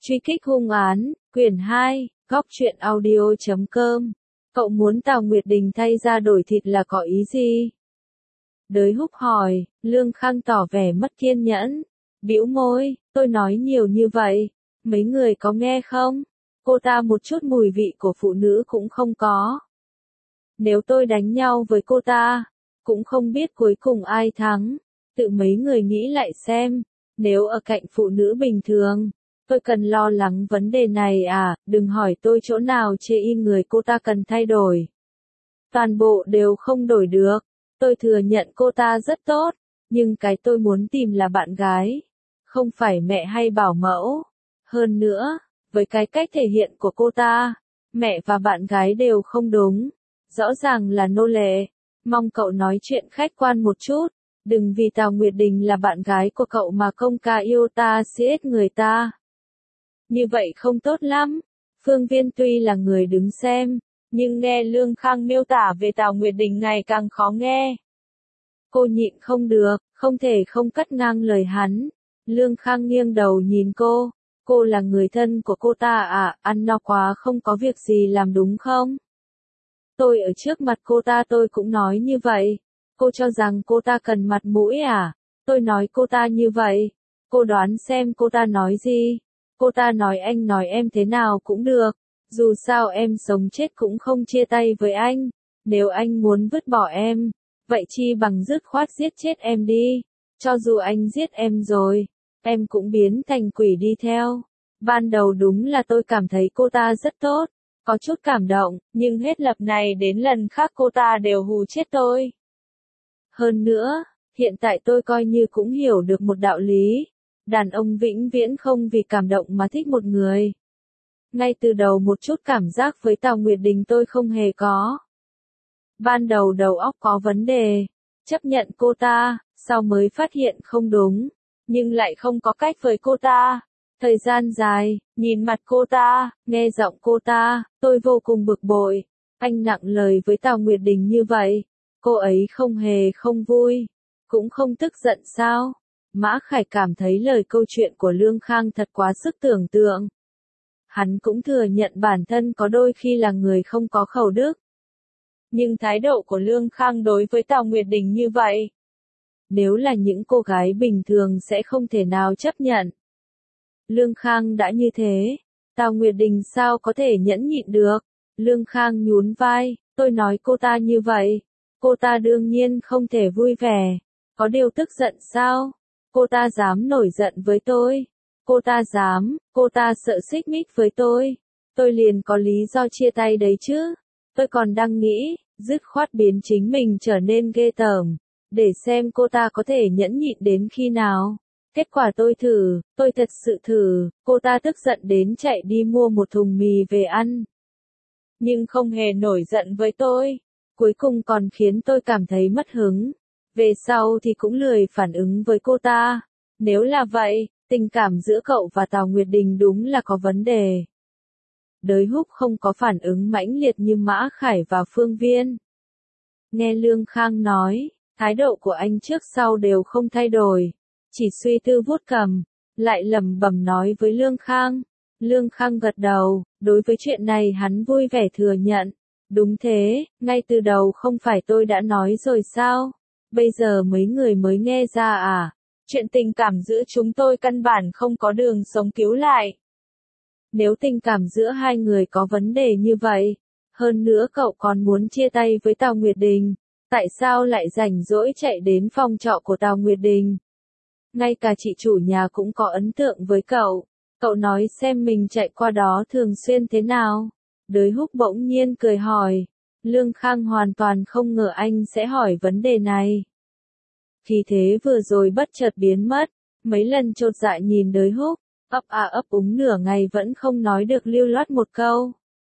Truy kích hung án, quyển 2, góc truyện audio.com. Cậu muốn Tào Nguyệt Đình thay da đổi thịt là có ý gì? Đới Húc hỏi, Lương Khang tỏ vẻ mất kiên nhẫn. Bĩu môi, tôi nói nhiều như vậy, mấy người có nghe không? Cô ta một chút mùi vị của phụ nữ cũng không có. Nếu tôi đánh nhau với cô ta, cũng không biết cuối cùng ai thắng. Tự mấy người nghĩ lại xem, nếu ở cạnh phụ nữ bình thường, tôi cần lo lắng vấn đề này à, đừng hỏi tôi chỗ nào chê y người cô ta cần thay đổi. Toàn bộ đều không đổi được, tôi thừa nhận cô ta rất tốt, nhưng cái tôi muốn tìm là bạn gái, không phải mẹ hay bảo mẫu. Hơn nữa, với cái cách thể hiện của cô ta, mẹ và bạn gái đều không đúng, rõ ràng là nô lệ. Mong cậu nói chuyện khách quan một chút, đừng vì Tào Nguyệt Đình là bạn gái của cậu mà công ca yêu ta giết người ta. Như vậy không tốt lắm. Phương Viên tuy là người đứng xem, nhưng nghe Lương Khang miêu tả về Tào Nguyệt Đình ngày càng khó nghe. Cô nhịn không được, không thể không cắt ngang lời hắn. Lương Khang nghiêng đầu nhìn cô là người thân của cô ta à, ăn no quá không có việc gì làm đúng không? Tôi ở trước mặt cô ta tôi cũng nói như vậy. Cô cho rằng cô ta cần mặt mũi à? Tôi nói cô ta như vậy. Cô đoán xem cô ta nói gì? Cô ta nói anh nói em thế nào cũng được. Dù sao em sống chết cũng không chia tay với anh. Nếu anh muốn vứt bỏ em, vậy chi bằng dứt khoát giết chết em đi. Cho dù anh giết em rồi, em cũng biến thành quỷ đi theo. Ban đầu đúng là tôi cảm thấy cô ta rất tốt, có chút cảm động, nhưng hết lần này đến lần khác cô ta đều hù chết tôi. Hơn nữa, hiện tại tôi coi như cũng hiểu được một đạo lý. Đàn ông vĩnh viễn không vì cảm động mà thích một người. Ngay từ đầu một chút cảm giác với Tào Nguyệt Đình tôi không hề có. Ban đầu đầu óc có vấn đề, chấp nhận cô ta, sau mới phát hiện không đúng, nhưng lại không có cách với cô ta. Thời gian dài, nhìn mặt cô ta, nghe giọng cô ta, tôi vô cùng bực bội. Anh nặng lời với Tào Nguyệt Đình như vậy, cô ấy không hề không vui, cũng không tức giận sao? Mã Khải cảm thấy lời câu chuyện của Lương Khang thật quá sức tưởng tượng. Hắn cũng thừa nhận bản thân có đôi khi là người không có khẩu đức. Nhưng thái độ của Lương Khang đối với Tào Nguyệt Đình như vậy, nếu là những cô gái bình thường sẽ không thể nào chấp nhận. Lương Khang đã như thế, Tào Nguyệt Đình sao có thể nhẫn nhịn được? Lương Khang nhún vai, tôi nói cô ta như vậy, cô ta đương nhiên không thể vui vẻ, có điều tức giận sao? Cô ta dám nổi giận với tôi, cô ta dám, cô ta sợ xích mích với tôi liền có lý do chia tay đấy chứ. Tôi còn đang nghĩ, dứt khoát biến chính mình trở nên ghê tởm, để xem cô ta có thể nhẫn nhịn đến khi nào. Kết quả tôi thật sự thử, cô ta tức giận đến chạy đi mua một thùng mì về ăn. Nhưng không hề nổi giận với tôi, cuối cùng còn khiến tôi cảm thấy mất hứng. Về sau thì cũng lười phản ứng với cô ta. Nếu là vậy, tình cảm giữa cậu và Tào Nguyệt Đình đúng là có vấn đề. Đới Húc không có phản ứng mãnh liệt như Mã Khải và Phương Viên. Nghe Lương Khang nói, thái độ của anh trước sau đều không thay đổi. Chỉ suy tư vuốt cằm, lại lẩm bẩm nói với Lương Khang. Lương Khang gật đầu, đối với chuyện này hắn vui vẻ thừa nhận. Đúng thế, ngay từ đầu không phải tôi đã nói rồi sao? Bây giờ mấy người mới nghe ra à? Chuyện tình cảm giữa chúng tôi căn bản không có đường sống cứu lại. Nếu tình cảm giữa hai người có vấn đề như vậy, hơn nữa cậu còn muốn chia tay với Tào Nguyệt Đình, tại sao lại rảnh rỗi chạy đến phòng trọ của Tào Nguyệt Đình? Ngay cả chị chủ nhà cũng có ấn tượng với cậu. Cậu nói xem mình chạy qua đó thường xuyên thế nào? Đới Húc bỗng nhiên cười hỏi. Lương Khang hoàn toàn không ngờ anh sẽ hỏi vấn đề này. Khí thế vừa rồi bất chợt biến mất, mấy lần chột dạ nhìn Đới Húc, ấp a ấp úng nửa ngày vẫn không nói được lưu loát một câu.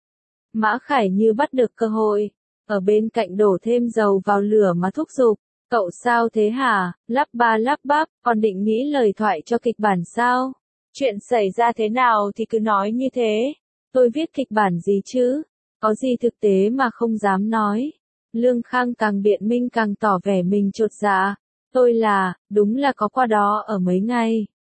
Mã Khải như bắt được cơ hội, ở bên cạnh đổ thêm dầu vào lửa mà thúc giục. Cậu sao thế hả? Lắp ba lắp bắp, còn định nghĩ lời thoại cho kịch bản sao? Chuyện xảy ra thế nào thì cứ nói như thế. Tôi viết kịch bản gì chứ? Có gì thực tế mà không dám nói. Lương Khang càng biện minh càng tỏ vẻ mình chột dạ. Đúng là có qua đó ở mấy ngày.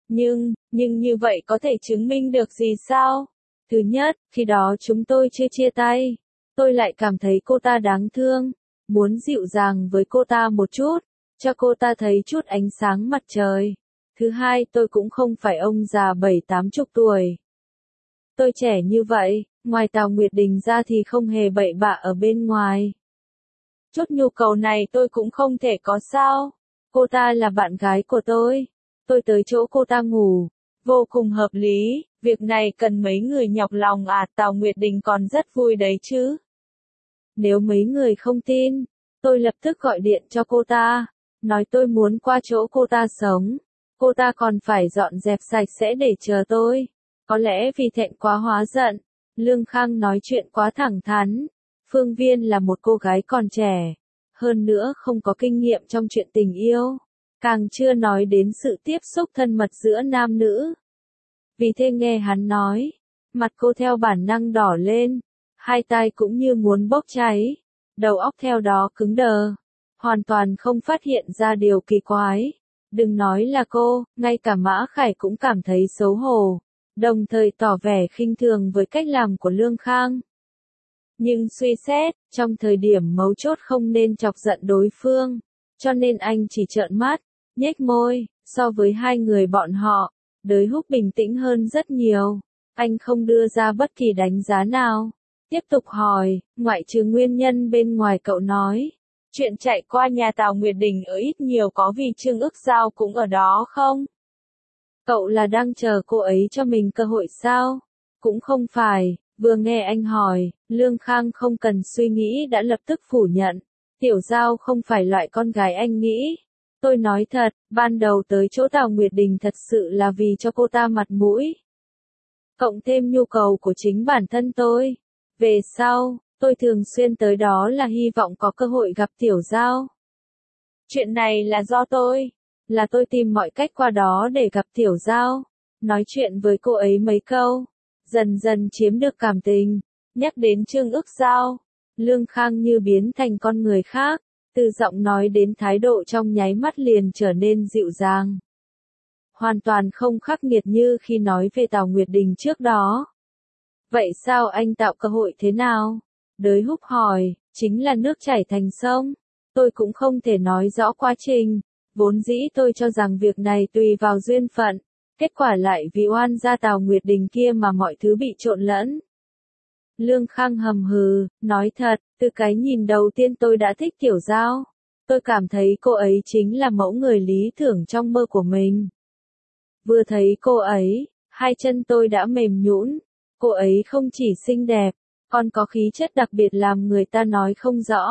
Nhưng như vậy có thể chứng minh được gì sao? Thứ nhất, khi đó chúng tôi chưa chia tay. Tôi lại cảm thấy cô ta đáng thương, muốn dịu dàng với cô ta một chút, cho cô ta thấy chút ánh sáng mặt trời. Thứ hai, tôi cũng không phải ông già 70-80 tuổi. Tôi trẻ như vậy, ngoài Tào Nguyệt Đình ra thì không hề bậy bạ ở bên ngoài. Chút nhu cầu này tôi cũng không thể có sao. Cô ta là bạn gái của tôi tới chỗ cô ta ngủ. Vô cùng hợp lý, việc này cần mấy người nhọc lòng à, Tào Nguyệt Đình còn rất vui đấy chứ. Nếu mấy người không tin, tôi lập tức gọi điện cho cô ta, nói tôi muốn qua chỗ cô ta sống. Cô ta còn phải dọn dẹp sạch sẽ để chờ tôi. Có lẽ vì thẹn quá hóa giận, Lương Khang nói chuyện quá thẳng thắn. Phương Viên là một cô gái còn trẻ, hơn nữa không có kinh nghiệm trong chuyện tình yêu, càng chưa nói đến sự tiếp xúc thân mật giữa nam nữ. Vì thế nghe hắn nói, mặt cô theo bản năng đỏ lên, hai tai cũng như muốn bốc cháy, đầu óc theo đó cứng đờ, hoàn toàn không phát hiện ra điều kỳ quái. Đừng nói là cô, ngay cả Mã Khải cũng cảm thấy xấu hổ, đồng thời tỏ vẻ khinh thường với cách làm của Lương Khang. Nhưng suy xét, trong thời điểm mấu chốt không nên chọc giận đối phương, cho nên anh chỉ trợn mắt, nhếch môi. So với hai người bọn họ, Đới Húc bình tĩnh hơn rất nhiều. Anh không đưa ra bất kỳ đánh giá nào. Tiếp tục hỏi, ngoại trừ nguyên nhân bên ngoài cậu nói, chuyện chạy qua nhà Tào Nguyệt Đình ở ít nhiều có vì Trương Ức Giao cũng ở đó không? Cậu là đang chờ cô ấy cho mình cơ hội sao? Cũng không phải. Vừa nghe anh hỏi, Lương Khang không cần suy nghĩ đã lập tức phủ nhận. Tiểu Giao không phải loại con gái anh nghĩ. Tôi nói thật, ban đầu tới chỗ Tào Nguyệt Đình thật sự là vì cho cô ta mặt mũi. Cộng thêm nhu cầu của chính bản thân tôi. Về sau, tôi thường xuyên tới đó là hy vọng có cơ hội gặp Tiểu Giao. Chuyện này là do tôi. Là tôi tìm mọi cách qua đó để gặp Tiểu Giao. Nói chuyện với cô ấy mấy câu. Dần dần chiếm được cảm tình. Nhắc đến Trương Ức Giao, Lương Khang như biến thành con người khác. Từ giọng nói đến thái độ trong nháy mắt liền trở nên dịu dàng. Hoàn toàn không khắc nghiệt như khi nói về Tào Nguyệt Đình trước đó. Vậy sao anh tạo cơ hội thế nào? Đới Húc hỏi, chính là nước chảy thành sông. Tôi cũng không thể nói rõ quá trình. Vốn dĩ tôi cho rằng việc này tùy vào duyên phận. Kết quả lại vì oan gia Tào Nguyệt Đình kia mà mọi thứ bị trộn lẫn. Lương Khang hầm hừ, nói thật, từ cái nhìn đầu tiên tôi đã thích Tiểu Giao. Tôi cảm thấy cô ấy chính là mẫu người lý tưởng trong mơ của mình. Vừa thấy cô ấy, hai chân tôi đã mềm nhũn. Cô ấy không chỉ xinh đẹp, còn có khí chất đặc biệt làm người ta nói không rõ.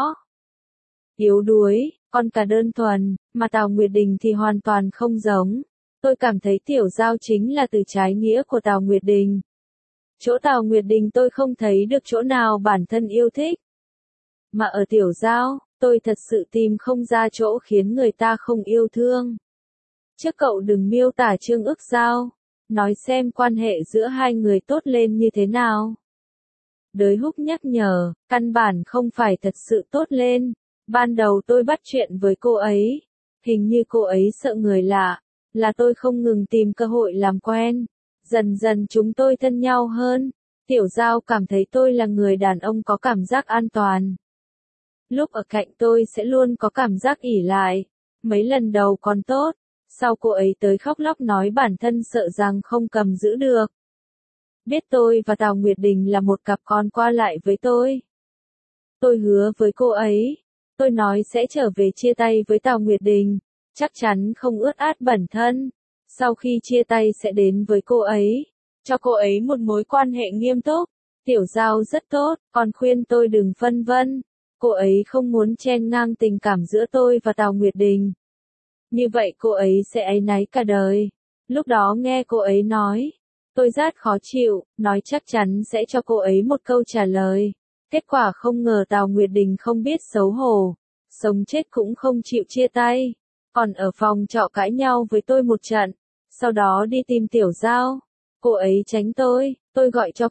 Yếu đuối, còn cả đơn thuần, mà Tào Nguyệt Đình thì hoàn toàn không giống. Tôi cảm thấy Tiểu Giao chính là từ trái nghĩa của Tào Nguyệt Đình. Chỗ Tào Nguyệt Đình tôi không thấy được chỗ nào bản thân yêu thích. Mà ở Tiểu Giao, tôi thật sự tìm không ra chỗ khiến người ta không yêu thương. Trước cậu đừng miêu tả Trương Ức Giao, nói xem quan hệ giữa hai người tốt lên như thế nào. Đới Húc nhắc nhở, căn bản không phải thật sự tốt lên. Ban đầu tôi bắt chuyện với cô ấy, hình như cô ấy sợ người lạ, là tôi không ngừng tìm cơ hội làm quen. Dần dần chúng tôi thân nhau hơn. Tiểu Giao cảm thấy tôi là người đàn ông có cảm giác an toàn. Lúc ở cạnh tôi sẽ luôn có cảm giác ỷ lại. Mấy lần đầu còn tốt, sau cô ấy tới khóc lóc nói bản thân sợ rằng không cầm giữ được. Biết tôi và Tào Nguyệt Đình là một cặp con qua lại với tôi. Tôi hứa với cô ấy, tôi nói sẽ trở về chia tay với Tào Nguyệt Đình, chắc chắn không ướt át bẩn thân. Sau khi chia tay sẽ đến với cô ấy, cho cô ấy một mối quan hệ nghiêm túc. Tiểu Giao rất tốt, còn khuyên tôi đừng phân vân. Cô ấy không muốn chen ngang tình cảm giữa tôi và Tào Nguyệt Đình. Như vậy cô ấy sẽ áy náy cả đời. Lúc đó nghe cô ấy nói, tôi rất khó chịu, nói chắc chắn sẽ cho cô ấy một câu trả lời. Kết quả không ngờ Tào Nguyệt Đình không biết xấu hổ, sống chết cũng không chịu chia tay. Còn ở phòng trọ cãi nhau với tôi một trận, sau đó đi tìm Tiểu Giao. Cô ấy tránh tôi gọi cho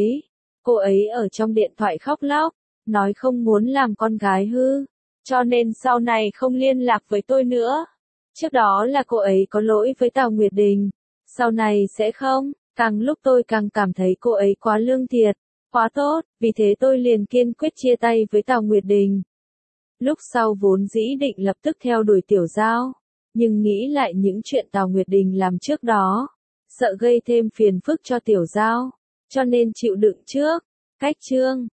cô ấy ở trong điện thoại khóc lóc, nói không muốn làm con gái hư, cho nên sau này không liên lạc với tôi nữa. Trước đó là cô ấy có lỗi với Tào Nguyệt Đình, Sau này sẽ không, càng lúc tôi càng cảm thấy cô ấy quá lương thiệt, quá tốt, vì thế tôi liền kiên quyết chia tay với Tào Nguyệt Đình. Lúc sau vốn dĩ định lập tức theo đuổi Tiểu Giao, nhưng nghĩ lại những chuyện Tào Nguyệt Đình làm trước đó, sợ gây thêm phiền phức cho Tiểu Giao, cho nên chịu đựng trước. Cách chương